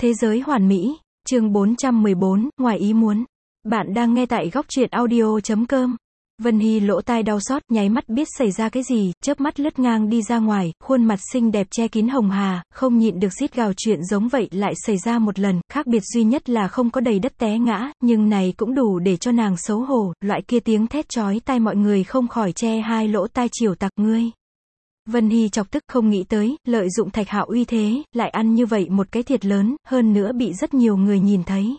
Thế giới hoàn mỹ, chương 414, ngoài ý muốn. Bạn đang nghe tại góc truyện audio.com. Vân Hy lỗ tai đau xót, nháy mắt biết xảy ra cái gì, chớp mắt lướt ngang đi ra ngoài, khuôn mặt xinh đẹp che kín hồng hà, không nhịn được rít gào chuyện giống vậy lại xảy ra một lần, khác biệt duy nhất là không có đầy đất té ngã, nhưng này cũng đủ để cho nàng xấu hổ, loại kia tiếng thét chói tai mọi người không khỏi che hai lỗ tai chiều tặc ngươi. Vân Hy chọc tức không nghĩ tới, lợi dụng Thạch Hạo uy thế, lại ăn như vậy một cái thiệt lớn, hơn nữa bị rất nhiều người nhìn thấy.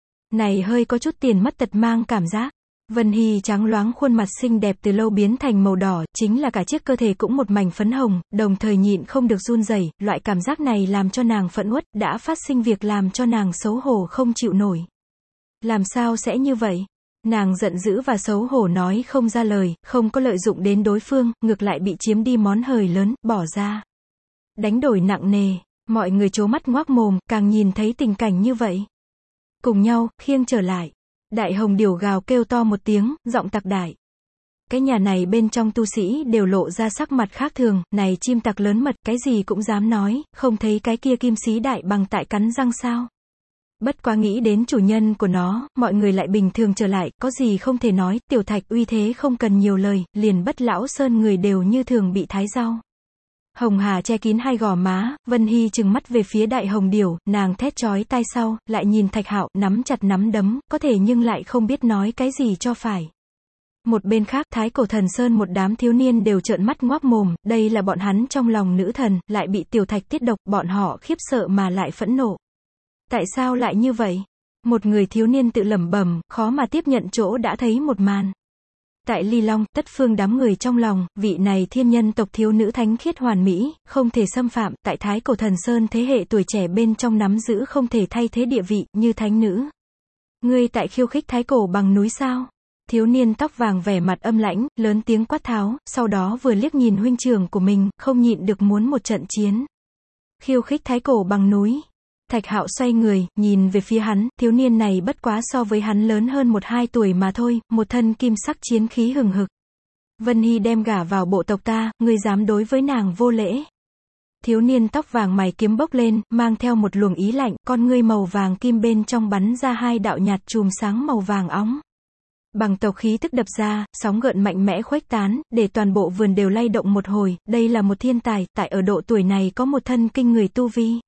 Này hơi có chút tiền mất tật mang cảm giác. Vân Hy trắng loáng khuôn mặt xinh đẹp từ lâu biến thành màu đỏ, chính là cả chiếc cơ thể cũng một mảnh phấn hồng, đồng thời nhịn không được run rẩy, loại cảm giác này làm cho nàng phẫn uất, đã phát sinh việc làm cho nàng xấu hổ không chịu nổi. Làm sao sẽ như vậy? Nàng giận dữ và xấu hổ nói không ra lời, không có lợi dụng đến đối phương, ngược lại bị chiếm đi món hời lớn, bỏ ra. Đánh đổi nặng nề, mọi người trố mắt ngoác mồm, càng nhìn thấy tình cảnh như vậy. Cùng nhau, khiêng trở lại. Đại hồng điểu gào kêu to một tiếng, giọng tặc đại. Cái nhà này bên trong tu sĩ đều lộ ra sắc mặt khác thường, này chim tặc lớn mật, cái gì cũng dám nói, không thấy cái kia kim sĩ đại bằng tại cắn răng sao. Bất quá nghĩ đến chủ nhân của nó, mọi người lại bình thường trở lại, có gì không thể nói, tiểu Thạch uy thế không cần nhiều lời, liền Bất Lão Sơn người đều như thường bị thái rau. Hồng Hà che kín hai gò má, Vân Hy trừng mắt về phía đại hồng điểu, nàng thét chói tai sau, lại nhìn Thạch Hạo, nắm chặt nắm đấm, có thể nhưng lại không biết nói cái gì cho phải. Một bên khác, Thái Cổ Thần Sơn một đám thiếu niên đều trợn mắt ngoác mồm, đây là bọn hắn trong lòng nữ thần, lại bị tiểu Thạch tiết độc, bọn họ khiếp sợ mà lại phẫn nộ. Tại sao lại như vậy? Một người thiếu niên tự lẩm bẩm, khó mà tiếp nhận chỗ đã thấy một màn. Tại Ly Long, Tất Phương đám người trong lòng, vị này thiên nhân tộc thiếu nữ thánh khiết hoàn mỹ, không thể xâm phạm, tại Thái Cổ Thần Sơn thế hệ tuổi trẻ bên trong nắm giữ không thể thay thế địa vị, như thánh nữ. Ngươi tại khiêu khích Thái Cổ bằng núi sao? Thiếu niên tóc vàng vẻ mặt âm lãnh, lớn tiếng quát tháo, sau đó vừa liếc nhìn huynh trưởng của mình, không nhịn được muốn một trận chiến. Khiêu khích Thái Cổ bằng núi. Thạch Hạo xoay người, nhìn về phía hắn, thiếu niên này bất quá so với hắn lớn hơn 1-2 tuổi mà thôi, một thân kim sắc chiến khí hừng hực. Vân Hy đem gả vào bộ tộc ta, ngươi dám đối với nàng vô lễ. Thiếu niên tóc vàng mày kiếm bốc lên, mang theo một luồng ý lạnh, con ngươi màu vàng kim bên trong bắn ra hai đạo nhạt chùm sáng màu vàng óng. Bằng tộc khí tức đập ra, sóng gợn mạnh mẽ khuếch tán, để toàn bộ vườn đều lay động một hồi, đây là một thiên tài, tại ở độ tuổi này có một thân kinh người tu vi.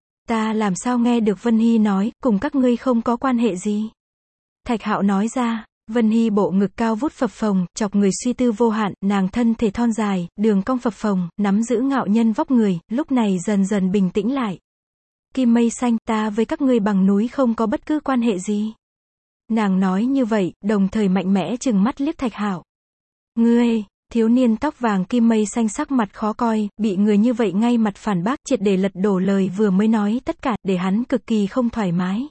Ta làm sao nghe được Vân Hy nói, cùng các ngươi không có quan hệ gì. Thạch Hạo nói ra, Vân Hy bộ ngực cao vút phập phồng, chọc người suy tư vô hạn, nàng thân thể thon dài, đường cong phập phồng, nắm giữ ngạo nhân vóc người, lúc này dần dần bình tĩnh lại. Kim mây xanh, ta với các ngươi bằng núi không có bất cứ quan hệ gì. Nàng nói như vậy, đồng thời mạnh mẽ trừng mắt liếc Thạch Hạo. Ngươi... Thiếu niên tóc vàng kim mây xanh sắc mặt khó coi, bị người như vậy ngay mặt phản bác, triệt để lật đổ lời vừa mới nói tất cả, để hắn cực kỳ không thoải mái.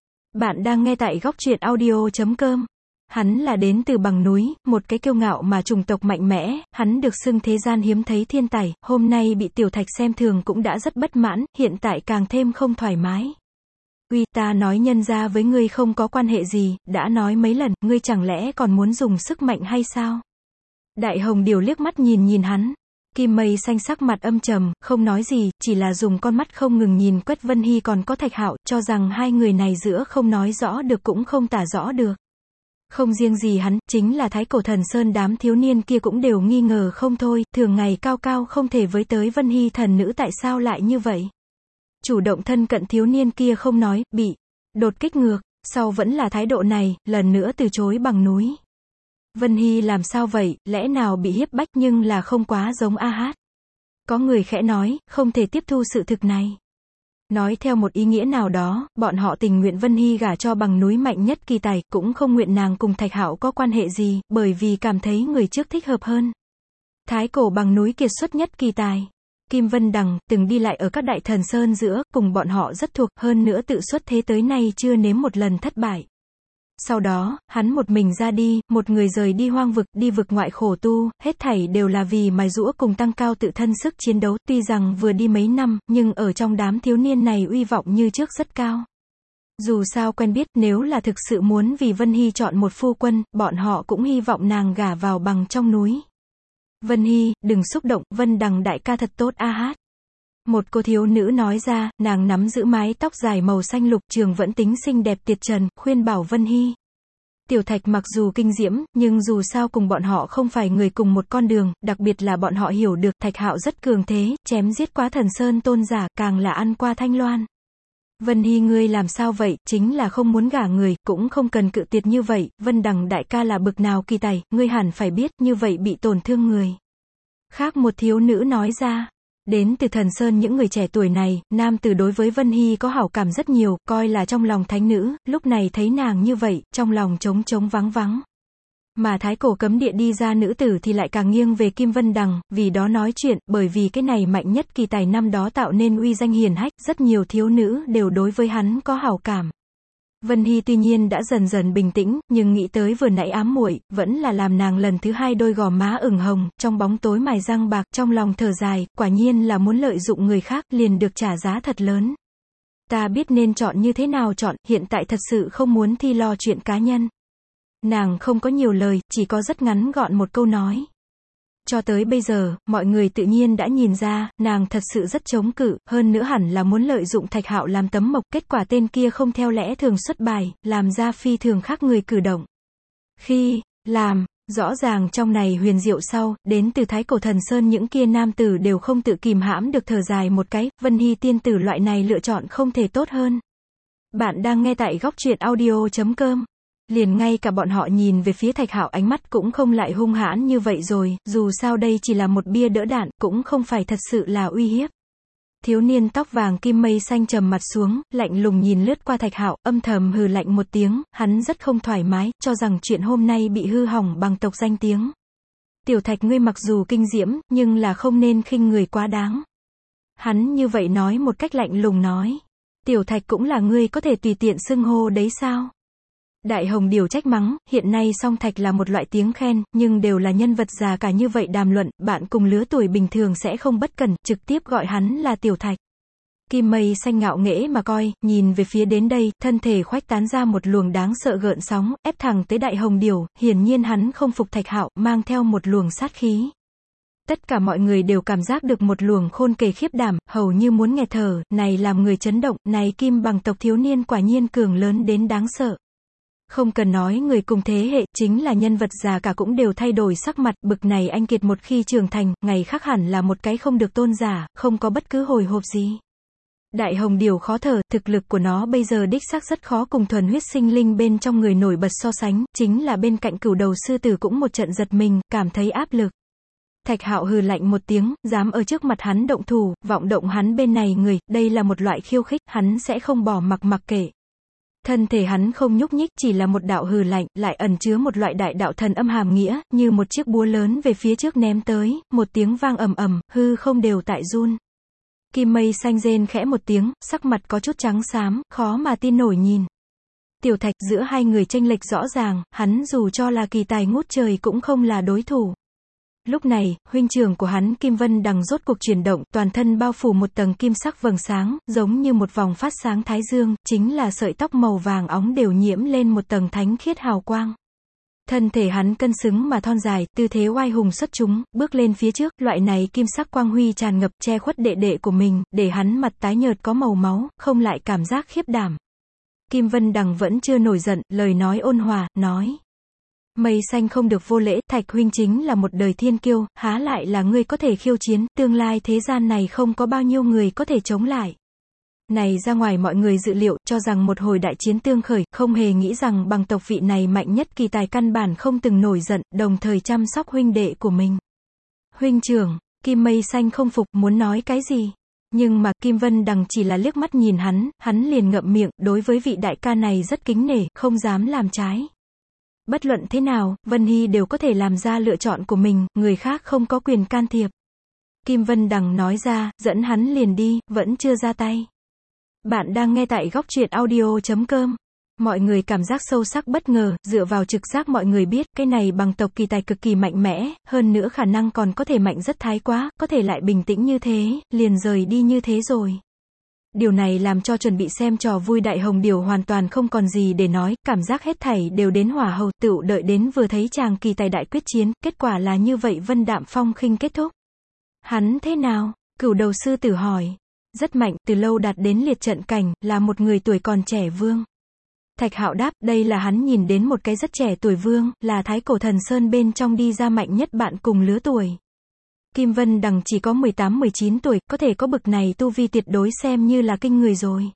Bạn đang nghe tại góc truyện audio.com. Hắn là đến từ bằng núi, một cái kiêu ngạo mà chủng tộc mạnh mẽ, hắn được xưng thế gian hiếm thấy thiên tài, hôm nay bị tiểu Thạch xem thường cũng đã rất bất mãn, hiện tại càng thêm không thoải mái. Uy, ta nói nhân ra với ngươi không có quan hệ gì, đã nói mấy lần, ngươi chẳng lẽ còn muốn dùng sức mạnh hay sao? Đại hồng điểu liếc mắt nhìn hắn. Kim mây xanh sắc mặt âm trầm, không nói gì, chỉ là dùng con mắt không ngừng nhìn quét Vân Hy còn có Thạch Hạo, cho rằng hai người này giữa không nói rõ được cũng không tả rõ được. Không riêng gì hắn, chính là Thái Cổ Thần Sơn đám thiếu niên kia cũng đều nghi ngờ không thôi, thường ngày cao cao không thể với tới Vân Hy thần nữ tại sao lại như vậy. Chủ động thân cận thiếu niên kia không nói, bị đột kích ngược, sau vẫn là thái độ này, lần nữa từ chối bằng núi. Vân Hy làm sao vậy, lẽ nào bị hiếp bách nhưng là không quá giống A Hát. Có người khẽ nói, không thể tiếp thu sự thực này. Nói theo một ý nghĩa nào đó, bọn họ tình nguyện Vân Hy gả cho bằng núi mạnh nhất kỳ tài, cũng không nguyện nàng cùng Thạch Hạo có quan hệ gì, bởi vì cảm thấy người trước thích hợp hơn. Thái Cổ bằng núi kiệt xuất nhất kỳ tài. Kim Vân Đằng, từng đi lại ở các đại thần sơn giữa, cùng bọn họ rất thuộc, hơn nữa tự xuất thế tới nay chưa nếm một lần thất bại. Sau đó, hắn một mình ra đi, một người rời đi hoang vực, đi vực ngoại khổ tu, hết thảy đều là vì mài giũa cùng tăng cao tự thân sức chiến đấu, tuy rằng vừa đi mấy năm, nhưng ở trong đám thiếu niên này uy vọng như trước rất cao. Dù sao quen biết, nếu là thực sự muốn vì Vân Hy chọn một phu quân, bọn họ cũng hy vọng nàng gả vào bằng trong núi. Vân Hy, đừng xúc động, Vân Đằng đại ca thật tốt A Hát. Một cô thiếu nữ nói ra, nàng nắm giữ mái tóc dài màu xanh lục trường vẫn tính xinh đẹp tiệt trần, khuyên bảo Vân Hy. Tiểu Thạch mặc dù kinh diễm, nhưng dù sao cùng bọn họ không phải người cùng một con đường, đặc biệt là bọn họ hiểu được Thạch Hạo rất cường thế, chém giết quá Thần Sơn tôn giả, càng là ăn qua Thanh Loan. Vân Hy ngươi làm sao vậy, chính là không muốn gả người, cũng không cần cự tuyệt như vậy, Vân Đằng đại ca là bực nào kỳ tài, ngươi hẳn phải biết, như vậy bị tổn thương người. Khác một thiếu nữ nói ra. Đến từ Thần Sơn những người trẻ tuổi này, nam tử đối với Vân Hy có hảo cảm rất nhiều, coi là trong lòng thánh nữ, lúc này thấy nàng như vậy, trong lòng trống trống vắng vắng. Mà thái cổ cấm địa đi ra nữ tử thì lại càng nghiêng về Kim Vân Đằng, vì đó nói chuyện, bởi vì cái này mạnh nhất kỳ tài năm đó tạo nên uy danh hiển hách, rất nhiều thiếu nữ đều đối với hắn có hảo cảm. Vân Hy tuy nhiên đã dần dần bình tĩnh, nhưng nghĩ tới vừa nãy ám muội, vẫn là làm nàng lần thứ hai đôi gò má ửng hồng, trong bóng tối mài răng bạc, trong lòng thở dài, quả nhiên là muốn lợi dụng người khác, liền được trả giá thật lớn. Ta biết nên chọn như thế nào chọn, hiện tại thật sự không muốn thi lo chuyện cá nhân. Nàng không có nhiều lời, chỉ có rất ngắn gọn một câu nói. Cho tới bây giờ, mọi người tự nhiên đã nhìn ra, nàng thật sự rất chống cự, hơn nữa hẳn là muốn lợi dụng Thạch Hạo làm tấm mộc, kết quả tên kia không theo lẽ thường xuất bài, làm ra phi thường khác người cử động. Khi làm, rõ ràng trong này huyền diệu sau, đến từ Thái Cổ Thần Sơn những kia nam tử đều không tự kìm hãm được thở dài một cái, Vân Hy tiên tử loại này lựa chọn không thể tốt hơn. Bạn đang nghe tại góc truyện audio.com. Liền ngay cả bọn họ nhìn về phía Thạch Hạo ánh mắt cũng không lại hung hãn như vậy rồi, dù sao đây chỉ là một bia đỡ đạn, cũng không phải thật sự là uy hiếp. Thiếu niên tóc vàng kim mây xanh trầm mặt xuống, lạnh lùng nhìn lướt qua Thạch Hạo, âm thầm hừ lạnh một tiếng, hắn rất không thoải mái, cho rằng chuyện hôm nay bị hư hỏng bằng tộc danh tiếng. Tiểu Thạch ngươi mặc dù kinh diễm, nhưng là không nên khinh người quá đáng. Hắn như vậy nói một cách lạnh lùng nói. Tiểu Thạch cũng là ngươi có thể tùy tiện xưng hô đấy sao? Đại Hồng Điều trách mắng, hiện nay Song Thạch là một loại tiếng khen, nhưng đều là nhân vật già cả như vậy đàm luận, bạn cùng lứa tuổi bình thường sẽ không bất cẩn, trực tiếp gọi hắn là Tiểu Thạch. Kim mây xanh ngạo nghễ mà coi, nhìn về phía đến đây, thân thể khuếch tán ra một luồng đáng sợ gợn sóng, ép thẳng tới Đại Hồng Điều, hiển nhiên hắn không phục Thạch Hạo, mang theo một luồng sát khí. Tất cả mọi người đều cảm giác được một luồng khôn kể khiếp đảm, hầu như muốn nghẹt thở, này làm người chấn động, này Kim bằng tộc thiếu niên quả nhiên cường lớn đến đáng sợ. Không cần nói người cùng thế hệ, chính là nhân vật già cả cũng đều thay đổi sắc mặt, bực này anh kiệt một khi trưởng thành, ngày khác hẳn là một cái không được tôn giả, không có bất cứ hồi hộp gì. Đại Hồng Điều khó thở, thực lực của nó bây giờ đích xác rất khó cùng thuần huyết sinh linh bên trong người nổi bật so sánh, chính là bên cạnh Cửu Đầu sư tử cũng một trận giật mình, cảm thấy áp lực. Thạch Hạo hừ lạnh một tiếng, dám ở trước mặt hắn động thủ, vọng động hắn bên này người, đây là một loại khiêu khích, hắn sẽ không bỏ mặc kệ. Thân thể hắn không nhúc nhích, chỉ là một đạo hừ lạnh, lại ẩn chứa một loại đại đạo thần âm hàm nghĩa, như một chiếc búa lớn về phía trước ném tới, một tiếng vang ầm ầm, hư không đều tại run. Kim mây xanh rên khẽ một tiếng, sắc mặt có chút trắng xám, khó mà tin nổi nhìn. Tiểu Thạch giữa hai người chênh lệch rõ ràng, hắn dù cho là kỳ tài ngút trời cũng không là đối thủ. Lúc này, huynh trưởng của hắn Kim Vân Đằng rốt cuộc chuyển động, toàn thân bao phủ một tầng kim sắc vầng sáng, giống như một vòng phát sáng thái dương, chính là sợi tóc màu vàng óng đều nhiễm lên một tầng thánh khiết hào quang. Thân thể hắn cân xứng mà thon dài, tư thế oai hùng xuất chúng, bước lên phía trước, loại này kim sắc quang huy tràn ngập che khuất đệ đệ của mình, để hắn mặt tái nhợt có màu máu, không lại cảm giác khiếp đảm. Kim Vân Đằng vẫn chưa nổi giận, lời nói ôn hòa, nói. Mây xanh không được vô lễ, Thạch huynh chính là một đời thiên kiêu, há lại là ngươi có thể khiêu chiến, tương lai thế gian này không có bao nhiêu người có thể chống lại. Này ra ngoài mọi người dự liệu, cho rằng một hồi đại chiến tương khởi, không hề nghĩ rằng bằng tộc vị này mạnh nhất kỳ tài căn bản không từng nổi giận, đồng thời chăm sóc huynh đệ của mình. Huynh trưởng, Kim mây xanh không phục, muốn nói cái gì? Nhưng mà, Kim Vân Đằng chỉ là liếc mắt nhìn hắn liền ngậm miệng, đối với vị đại ca này rất kính nể, không dám làm trái. Bất luận thế nào, Vân Hy đều có thể làm ra lựa chọn của mình, người khác không có quyền can thiệp. Kim Vân Đằng nói ra, dẫn hắn liền đi, vẫn chưa ra tay. Bạn đang nghe tại góc truyện audio.com. Mọi người cảm giác sâu sắc bất ngờ, dựa vào trực giác mọi người biết, cái này bằng tộc kỳ tài cực kỳ mạnh mẽ, hơn nữa khả năng còn có thể mạnh rất thái quá, có thể lại bình tĩnh như thế, liền rời đi như thế rồi. Điều này làm cho chuẩn bị xem trò vui Đại Hồng Điều hoàn toàn không còn gì để nói, cảm giác hết thảy đều đến hỏa hầu, tựu đợi đến vừa thấy chàng kỳ tài đại quyết chiến, kết quả là như vậy vân đạm phong khinh kết thúc. Hắn thế nào? Cửu đầu sư tử hỏi. Rất mạnh, từ lâu đạt đến liệt trận cảnh, là một người tuổi còn trẻ vương. Thạch Hạo đáp, đây là hắn nhìn đến một cái rất trẻ tuổi vương, là Thái Cổ Thần Sơn bên trong đi ra mạnh nhất bạn cùng lứa tuổi. Kim Vân Đằng chỉ có 18-19 tuổi, có thể có bực này tu vi tuyệt đối xem như là kinh người rồi.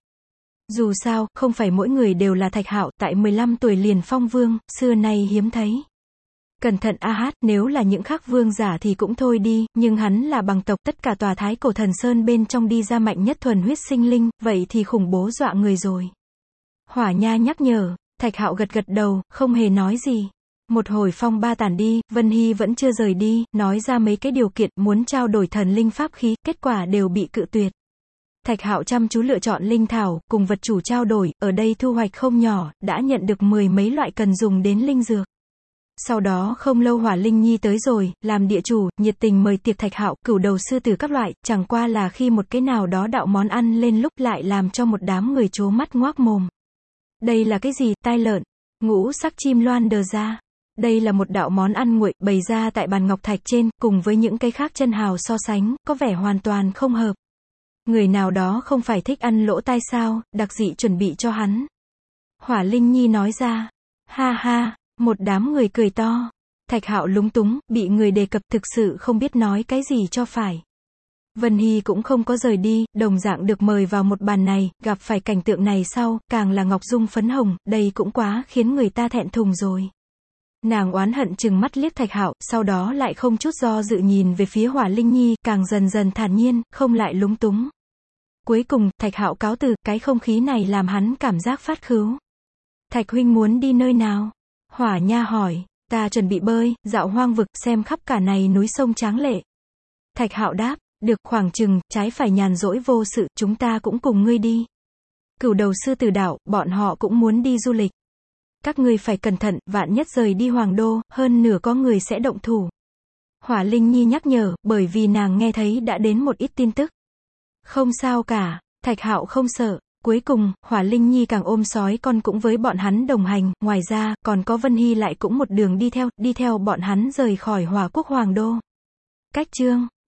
Dù sao, không phải mỗi người đều là Thạch Hạo, tại 15 tuổi liền phong vương, xưa nay hiếm thấy. Cẩn thận a hát, nếu là những khác vương giả thì cũng thôi đi, nhưng hắn là bằng tộc tất cả tòa Thái Cổ Thần Sơn bên trong đi ra mạnh nhất thuần huyết sinh linh, vậy thì khủng bố dọa người rồi. Hỏa Nha nhắc nhở, Thạch Hạo gật gật đầu, không hề nói gì. Một hồi phong ba tản đi, Vân Hy vẫn chưa rời đi, nói ra mấy cái điều kiện, muốn trao đổi thần linh pháp khí, kết quả đều bị cự tuyệt. Thạch Hạo chăm chú lựa chọn linh thảo, cùng vật chủ trao đổi, ở đây thu hoạch không nhỏ, đã nhận được 10 mấy loại cần dùng đến linh dược. Sau đó không lâu Hỏa Linh Nhi tới rồi, làm địa chủ, nhiệt tình mời tiệc Thạch Hạo, cửu đầu sư tử các loại, chẳng qua là khi một cái nào đó đạo món ăn lên lúc lại làm cho một đám người trố mắt ngoác mồm. Đây là cái gì, tai lợn, ngũ sắc chim loan đờ ra. Đây là một đạo món ăn nguội, bày ra tại bàn ngọc thạch trên, cùng với những cái khác chân hào so sánh, có vẻ hoàn toàn không hợp. Người nào đó không phải thích ăn lỗ tai sao, đặc dị chuẩn bị cho hắn. Hỏa Linh Nhi nói ra. Ha ha, một đám người cười to. Thạch Hạo lúng túng, bị người đề cập thực sự không biết nói cái gì cho phải. Vân Hy cũng không có rời đi, đồng dạng được mời vào một bàn này, gặp phải cảnh tượng này sau, càng là ngọc dung phấn hồng, đây cũng quá khiến người ta thẹn thùng rồi. Nàng oán hận chừng mắt liếc Thạch Hạo, sau đó lại không chút do dự nhìn về phía Hỏa Linh Nhi, càng dần dần thản nhiên, không lại lúng túng. Cuối cùng, Thạch Hạo cáo từ, cái không khí này làm hắn cảm giác phát khứu. Thạch huynh muốn đi nơi nào? Hỏa Nha hỏi. Ta chuẩn bị bơi, dạo hoang vực, xem khắp cả này núi sông tráng lệ. Thạch Hạo đáp. Được, khoảng chừng, trái phải nhàn rỗi vô sự, chúng ta cũng cùng ngươi đi. Cửu đầu sư tử đạo, bọn họ cũng muốn đi du lịch. Các ngươi phải cẩn thận, vạn nhất rời đi Hoàng Đô, hơn nửa có người sẽ động thủ. Hỏa Linh Nhi nhắc nhở, bởi vì nàng nghe thấy đã đến một ít tin tức. Không sao cả, Thạch Hạo không sợ. Cuối cùng, Hỏa Linh Nhi càng ôm sói con cũng với bọn hắn đồng hành, ngoài ra, còn có Vân Hy lại cũng một đường đi theo bọn hắn rời khỏi Hỏa Quốc Hoàng Đô. Cách chương